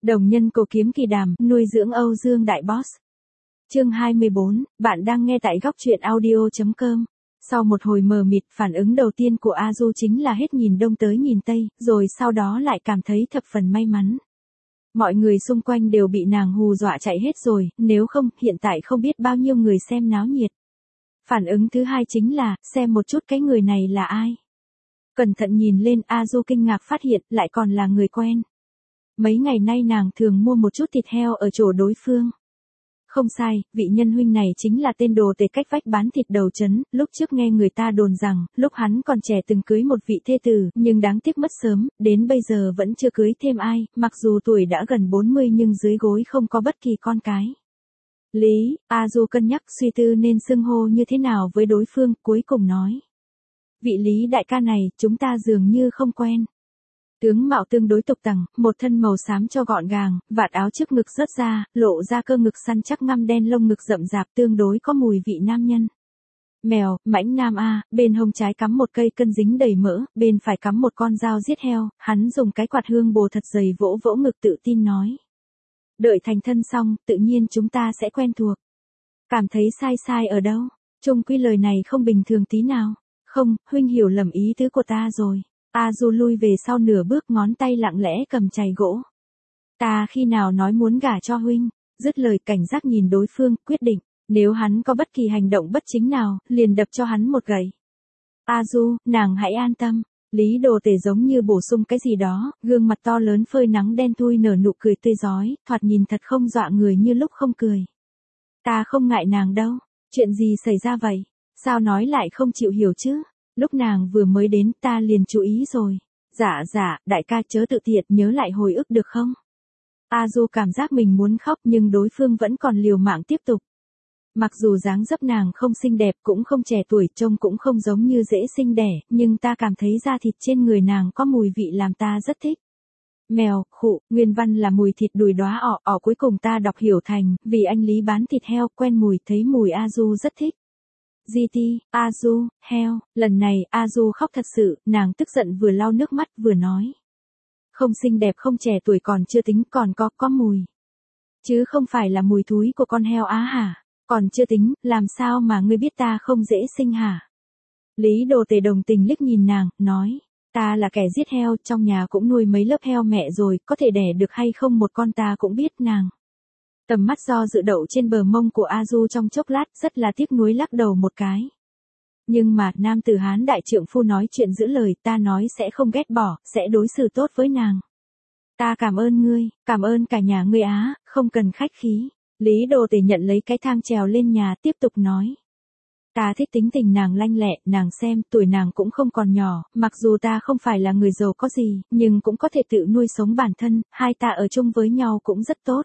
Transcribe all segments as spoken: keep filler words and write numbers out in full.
Đồng nhân cổ kiếm kỳ đàm, nuôi dưỡng Âu Dương đại boss. Chương hai mươi bốn, bạn đang nghe tại góc truyện audio chấm com. Sau một hồi mờ mịt, phản ứng đầu tiên của A Du chính là hết nhìn đông tới nhìn tây, rồi sau đó lại cảm thấy thập phần may mắn. Mọi người xung quanh đều bị nàng hù dọa chạy hết rồi, nếu không, hiện tại không biết bao nhiêu người xem náo nhiệt. Phản ứng thứ hai chính là, xem một chút cái người này là ai. Cẩn thận nhìn lên, A Du kinh ngạc phát hiện, lại còn là người quen. Mấy ngày nay nàng thường mua một chút thịt heo ở chỗ đối phương. Không sai, vị nhân huynh này chính là tên đồ tể cách vách bán thịt đầu trấn, lúc trước nghe người ta đồn rằng, lúc hắn còn trẻ từng cưới một vị thê tử, nhưng đáng tiếc mất sớm, đến bây giờ vẫn chưa cưới thêm ai, mặc dù tuổi đã gần bốn mươi nhưng dưới gối không có bất kỳ con cái. Lý, A Du cân nhắc suy tư nên xưng hô như thế nào với đối phương, cuối cùng nói. Vị Lý đại ca này, chúng ta dường như không quen. Tướng mạo tương đối tục tằng, một thân màu xám cho gọn gàng, vạt áo trước ngực rớt ra, lộ ra cơ ngực săn chắc ngăm đen lông ngực rậm rạp tương đối có mùi vị nam nhân. Mèo, mãnh nam A, bên hông trái cắm một cây cân dính đầy mỡ, bên phải cắm một con dao giết heo, hắn dùng cái quạt hương bồ thật dày vỗ vỗ ngực tự tin nói. Đợi thành thân xong, tự nhiên chúng ta sẽ quen thuộc. Cảm thấy sai sai ở đâu? Chung quy lời này không bình thường tí nào. Không, huynh hiểu lầm ý tứ của ta rồi. A Du lui về sau nửa bước, ngón tay lặng lẽ cầm chày gỗ. Ta khi nào nói muốn gả cho huynh? Dứt lời cảnh giác nhìn đối phương, quyết định, nếu hắn có bất kỳ hành động bất chính nào, liền đập cho hắn một gậy. A Du, nàng hãy an tâm. Lý đồ tể giống như bổ sung cái gì đó, gương mặt to lớn phơi nắng đen thui nở nụ cười tươi rói, thoạt nhìn thật không dọa người như lúc không cười. Ta không ngại nàng đâu, chuyện gì xảy ra vậy? Sao nói lại không chịu hiểu chứ? Lúc nàng vừa mới đến ta liền chú ý rồi. Dạ dạ, đại ca chớ tự tiện, nhớ lại hồi ức được không? A Du cảm giác mình muốn khóc nhưng đối phương vẫn còn liều mạng tiếp tục. Mặc dù dáng dấp nàng không xinh đẹp cũng không trẻ tuổi, trông cũng không giống như dễ sinh đẻ, nhưng ta cảm thấy da thịt trên người nàng có mùi vị làm ta rất thích. Mèo, khụ, nguyên văn là mùi thịt đùi đóa ỏ, ỏ cuối cùng ta đọc hiểu thành, vì anh Lý bán thịt heo quen mùi, thấy mùi A Du rất thích. giê tê, A Du, heo, lần này A Du khóc thật sự, nàng tức giận vừa lau nước mắt vừa nói. Không xinh đẹp không trẻ tuổi còn chưa tính, còn có, có mùi. Chứ không phải là mùi thúi của con heo á hả? Còn chưa tính, làm sao mà ngươi biết ta không dễ sinh hả? Lý đồ tể đồng tình liếc nhìn nàng, nói. Ta là kẻ giết heo, trong nhà cũng nuôi mấy lớp heo mẹ rồi, có thể đẻ được hay không một con ta cũng biết nàng. Tầm mắt do dự đậu trên bờ mông của A Du trong chốc lát, rất là tiếc nuối lắc đầu một cái. Nhưng mà, nam tử Hán đại trượng phu nói chuyện giữ lời, ta nói sẽ không ghét bỏ, sẽ đối xử tốt với nàng. Ta cảm ơn ngươi, cảm ơn cả nhà ngươi á, không cần khách khí. Lý đồ tể nhận lấy cái thang trèo lên nhà, tiếp tục nói. Ta thích tính tình nàng lanh lẹ, nàng xem, tuổi nàng cũng không còn nhỏ, mặc dù ta không phải là người giàu có gì, nhưng cũng có thể tự nuôi sống bản thân, hai ta ở chung với nhau cũng rất tốt.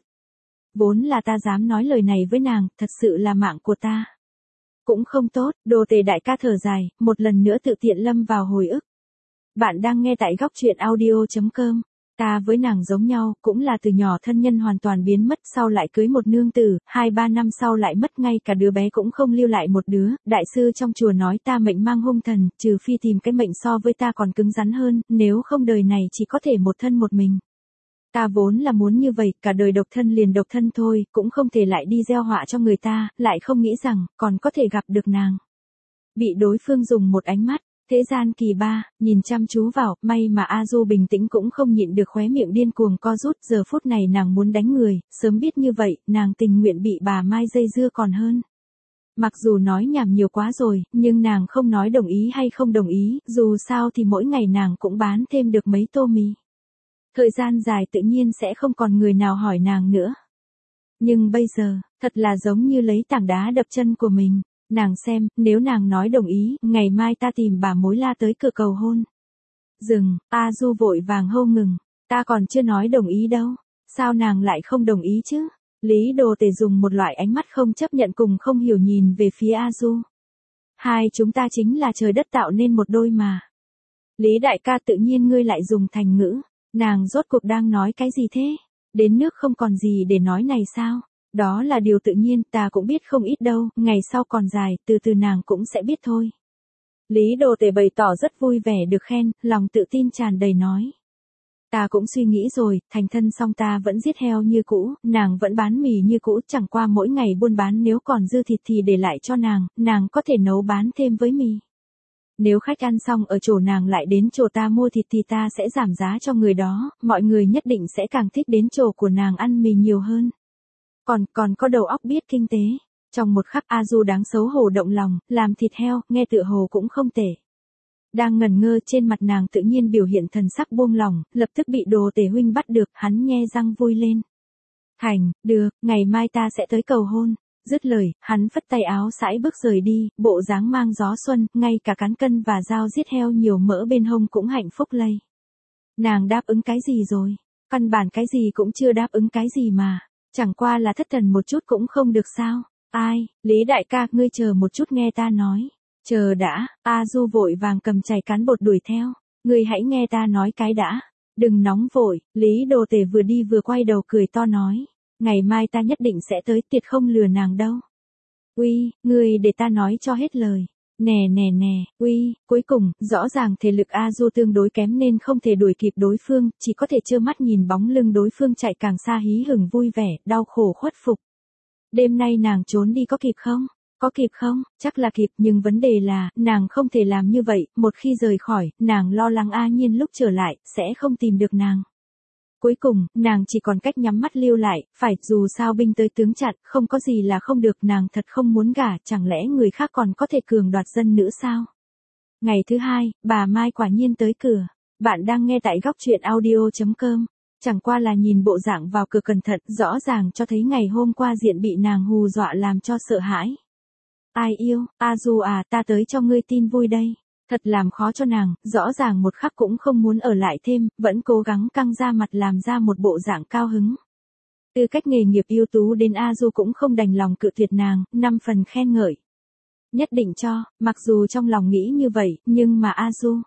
Vốn là ta dám nói lời này với nàng, thật sự là mạng của ta. Cũng không tốt, đồ tể đại ca thở dài, một lần nữa tự tiện lâm vào hồi ức. Bạn đang nghe tại góc truyện audio chấm com. Ta với nàng giống nhau, cũng là từ nhỏ thân nhân hoàn toàn biến mất, sau lại cưới một nương tử, hai ba năm sau lại mất, ngay cả đứa bé cũng không lưu lại một đứa. Đại sư trong chùa nói ta mệnh mang hung thần, trừ phi tìm cái mệnh so với ta còn cứng rắn hơn, nếu không đời này chỉ có thể một thân một mình. Ta vốn là muốn như vậy, cả đời độc thân liền độc thân thôi, cũng không thể lại đi gieo họa cho người ta, lại không nghĩ rằng, còn có thể gặp được nàng. Bị đối phương dùng một ánh mắt, thế gian kỳ ba, nhìn chăm chú vào, may mà A Du bình tĩnh cũng không nhịn được khóe miệng điên cuồng co rút, giờ phút này nàng muốn đánh người, sớm biết như vậy, nàng tình nguyện bị bà Mai dây dưa còn hơn. Mặc dù nói nhảm nhiều quá rồi, nhưng nàng không nói đồng ý hay không đồng ý, dù sao thì mỗi ngày nàng cũng bán thêm được mấy tô mì. Thời gian dài tự nhiên sẽ không còn người nào hỏi nàng nữa. Nhưng bây giờ, thật là giống như lấy tảng đá đập chân của mình. Nàng xem, nếu nàng nói đồng ý, ngày mai ta tìm bà mối la tới cửa cầu hôn. Dừng, A Du vội vàng hô ngừng, ta còn chưa nói đồng ý đâu, sao nàng lại không đồng ý chứ? Lý đồ tể dùng một loại ánh mắt không chấp nhận cùng không hiểu nhìn về phía A Du. Hai chúng ta chính là trời đất tạo nên một đôi mà. Lý đại ca tự nhiên ngươi lại dùng thành ngữ, nàng rốt cuộc đang nói cái gì thế? Đến nước không còn gì để nói này sao? Đó là điều tự nhiên, ta cũng biết không ít đâu, ngày sau còn dài, từ từ nàng cũng sẽ biết thôi. Lý đồ tể bày tỏ rất vui vẻ được khen, lòng tự tin tràn đầy nói. Ta cũng suy nghĩ rồi, thành thân xong ta vẫn giết heo như cũ, nàng vẫn bán mì như cũ, chẳng qua mỗi ngày buôn bán nếu còn dư thịt thì để lại cho nàng, nàng có thể nấu bán thêm với mì. Nếu khách ăn xong ở chỗ nàng lại đến chỗ ta mua thịt thì ta sẽ giảm giá cho người đó, mọi người nhất định sẽ càng thích đến chỗ của nàng ăn mì nhiều hơn. Còn, còn có đầu óc biết kinh tế. Trong một khắc A Du đáng xấu hổ động lòng, làm thịt heo, nghe tựa hồ cũng không tệ. Đang ngẩn ngơ trên mặt nàng tự nhiên biểu hiện thần sắc buông lòng, lập tức bị Đồ Tể huynh bắt được, hắn nhe răng vui lên. Thành, được, ngày mai ta sẽ tới cầu hôn. Dứt lời, hắn phất tay áo sải bước rời đi, bộ dáng mang gió xuân, ngay cả cán cân và dao giết heo nhiều mỡ bên hông cũng hạnh phúc lây. Nàng đáp ứng cái gì rồi? Căn bản cái gì cũng chưa đáp ứng cái gì mà, chẳng qua là thất thần một chút cũng không được sao? Ai, Lý đại ca, ngươi chờ một chút nghe ta nói. Chờ đã, A Du vội vàng cầm chày cán bột đuổi theo. Ngươi hãy nghe ta nói cái đã. Đừng nóng vội, Lý Đồ Tể vừa đi vừa quay đầu cười to nói. Ngày mai ta nhất định sẽ tới, tuyệt không lừa nàng đâu. Uy, ngươi để ta nói cho hết lời. Nè nè nè, uy, cuối cùng, rõ ràng thể lực A Du tương đối kém nên không thể đuổi kịp đối phương, chỉ có thể trơ mắt nhìn bóng lưng đối phương chạy càng xa hí hửng vui vẻ, đau khổ khuất phục. Đêm nay nàng trốn đi có kịp không? Có kịp không? Chắc là kịp, nhưng vấn đề là, nàng không thể làm như vậy, một khi rời khỏi, nàng lo lắng A Nhiên lúc trở lại, sẽ không tìm được nàng. Cuối cùng, nàng chỉ còn cách nhắm mắt lưu lại, phải, dù sao binh tới tướng chặn, không có gì là không được, nàng thật không muốn gả, chẳng lẽ người khác còn có thể cường đoạt dân nữ sao? Ngày thứ hai, bà Mai quả nhiên tới cửa. Bạn đang nghe tại góc truyện audio chấm com. Chẳng qua là nhìn bộ dạng vào cửa cẩn thận, rõ ràng cho thấy ngày hôm qua diện bị nàng hù dọa làm cho sợ hãi. Ai yêu, A Du à, ta tới cho ngươi tin vui đây. Thật làm khó cho nàng, rõ ràng một khắc cũng không muốn ở lại thêm, vẫn cố gắng căng ra mặt làm ra một bộ dạng cao hứng. Từ cách nghề nghiệp ưu tú đến A Du cũng không đành lòng cự tuyệt nàng, năm phần khen ngợi. Nhất định cho, mặc dù trong lòng nghĩ như vậy, nhưng mà A Du.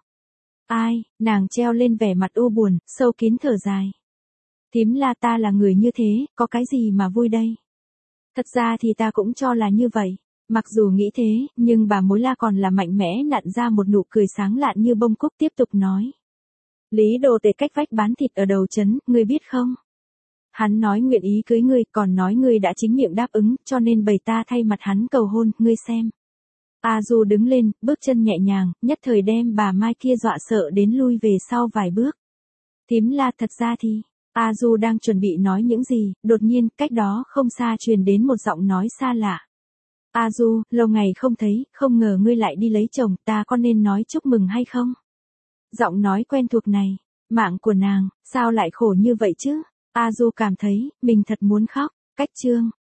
Ai, nàng treo lên vẻ mặt u buồn, sâu kín thở dài. Thím La, ta là người như thế, có cái gì mà vui đây? Thật ra thì ta cũng cho là như vậy. Mặc dù nghĩ thế, nhưng bà mối La còn là mạnh mẽ nặn ra một nụ cười sáng lạn như bông cúc tiếp tục nói. Lý Đồ Tể cách vách bán thịt ở đầu trấn, ngươi biết không? Hắn nói nguyện ý cưới ngươi, còn nói ngươi đã chính miệng đáp ứng, cho nên bày ta thay mặt hắn cầu hôn, ngươi xem. A Du đứng lên, bước chân nhẹ nhàng, nhất thời đem bà Mai kia dọa sợ đến lui về sau vài bước. Thím La, thật ra thì, A Du đang chuẩn bị nói những gì, đột nhiên, cách đó không xa truyền đến một giọng nói xa lạ. A Du, lâu ngày không thấy, không ngờ ngươi lại đi lấy chồng, ta có nên nói chúc mừng hay không? Giọng nói quen thuộc này, mạng của nàng, sao lại khổ như vậy chứ? A Du cảm thấy, mình thật muốn khóc, cách chương.